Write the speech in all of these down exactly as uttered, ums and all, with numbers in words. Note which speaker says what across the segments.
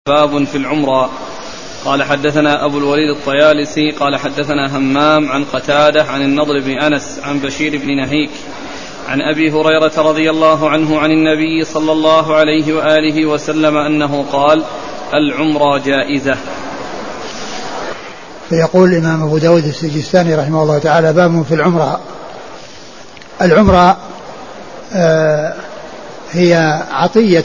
Speaker 1: باب في العمرة. قال حدثنا أبو الوليد الطيالسي قال حدثنا همام عن قتادة عن النضر بن أنس عن بشير بن نهيك عن أبي هريرة رضي الله عنه عن النبي صلى الله عليه وآله وسلم أنه قال: العمرة جائزة.
Speaker 2: فيقول الإمام أبو داود السجستاني رحمه الله تعالى: باب في العمرة. العمرة آه هي عطية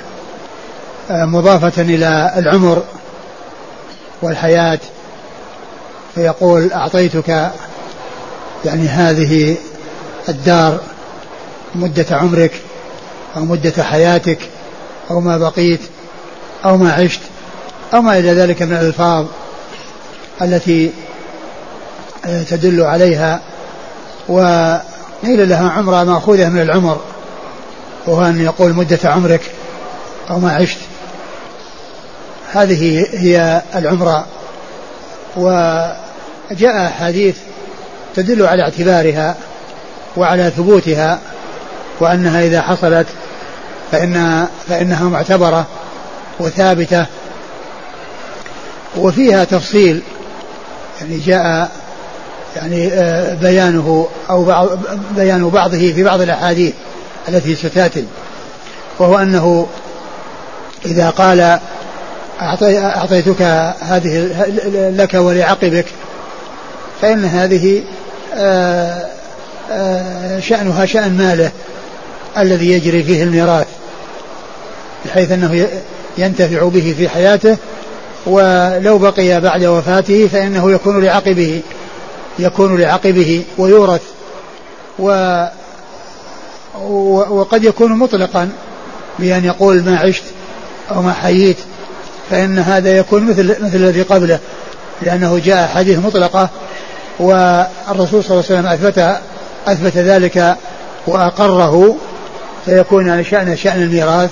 Speaker 2: مضافة إلى العمر والحياة، فيقول: أعطيتك يعني هذه الدار مدة عمرك أو مدة حياتك أو ما بقيت أو ما عشت أو ما إلى ذلك من الألفاظ التي تدل عليها. وقيل لها عمرة مأخوذة من العمر، وهو أن يقول مدة عمرك أو ما عشت. هذه هي العمرة. وجاء حديث تدل على اعتبارها وعلى ثبوتها، وأنها إذا حصلت فإنها, فإنها معتبرة وثابتة. وفيها تفصيل يعني جاء يعني بيانه أو بعض بيان بعضه في بعض الأحاديث التي ستأتي، وهو أنه إذا قال: أعطيتك هذه لك ولعقبك، فإن هذه شأنها شأن ماله الذي يجري فيه الميراث، بحيث أنه ينتفع به في حياته، ولو بقي بعد وفاته فإنه يكون لعقبه يكون لعقبه ويورث. و وقد يكون مطلقا بأن يقول ما عشت أو ما حييت، فإن هذا يكون مثل مثل الذي قبله، لأنه جاء حديث مطلقة والرسول صلى الله عليه وسلم أثبت أثبت ذلك وأقره، فيكون يعني شأن شأن الميراث.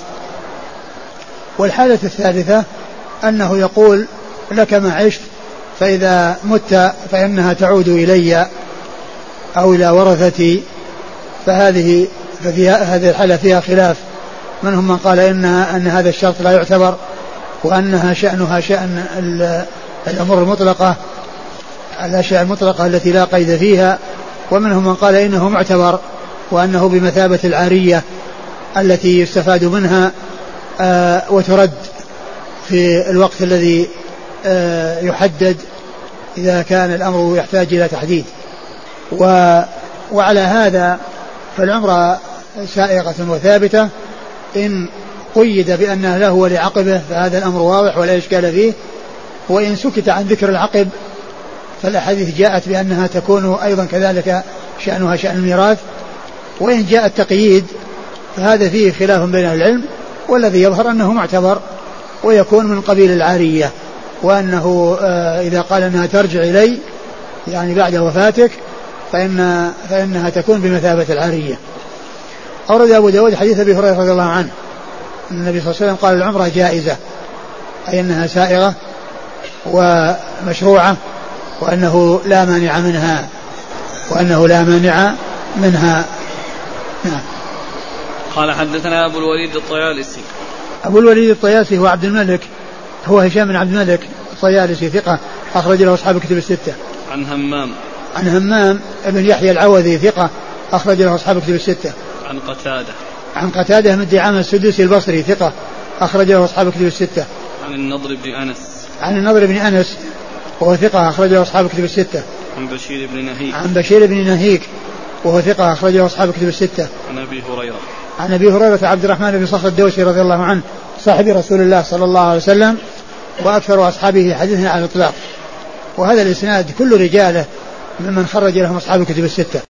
Speaker 2: والحالة الثالثة أنه يقول: لك ما عشت، فإذا مت فإنها تعود إلي أو إلى ورثتي. فهذه ففيها هذه الحالة فيها خلاف، منهم من قال إنها أن هذا الشرط لا يعتبر، وأنها شأنها شأن الأمور المطلقة، الأشياء المطلقة التي لا قيد فيها. ومنهم من قال إنه معتبر، وأنه بمثابة العارية التي يستفاد منها آه وترد في الوقت الذي آه يحدد إذا كان الأمر يحتاج إلى تحديد. و وعلى هذا فالعمرة سائغة وثابتة، إن قيد بأنه له ولعقبه فهذا الأمر واضح ولا إشكال فيه. وإن سكت عن ذكر العقب فالأحاديث جاءت بأنها تكون أيضا كذلك شأنها شأن الميراث. وإن جاء التقييد فهذا فيه خلاف بين العلم، والذي يظهر أنه معتبر ويكون من قبيل العارية، وأنه إذا قال أنها ترجع إلي يعني بعد وفاتك فإن فإنها تكون بمثابة العارية. أورد أبو داود حديث أبي هريرة رضي الله عنه أن النبي صلى الله عليه وسلم قال: العمرة جائزة، أي أنها سائغة ومشروعة، وأنه لا مانع منها وأنه لا مانع منها. نعم.
Speaker 1: قال حدثنا أبو الوليد الطيالسي.
Speaker 2: أبو الوليد الطيالسي هو عبد الملك هو هشام بن عبد الملك الطيالسي، ثقة أخرج له أصحاب الكتب الستة.
Speaker 1: عن همام
Speaker 2: عن همام ابن يحيى العوذي، ثقة أخرج له أصحاب الكتب الستة.
Speaker 1: عن قتادة
Speaker 2: عن قتادة من دعامة السدوسي البصري، ثقة أخرج له أصحاب الكتب الستة.
Speaker 1: عن النضر بن أنس
Speaker 2: عن النضر بن أنس وهو ثقة أخرج له أصحاب الكتب الستة.
Speaker 1: عن بشير بن نهيك
Speaker 2: عن بشير بن نهيك وهو ثقة أخرج له أصحاب الكتب الستة.
Speaker 1: عن أبي هريرة
Speaker 2: عن أبي هريرة عبد الرحمن بن صخر الدوسي رضي الله عنه، صاحب رسول الله صلى الله عليه وسلم، وأكثر أصحابه حديثا على الإطلاق. وهذا الإسناد كل رجاله ممن خرج لهم أصحاب الكتب الستة.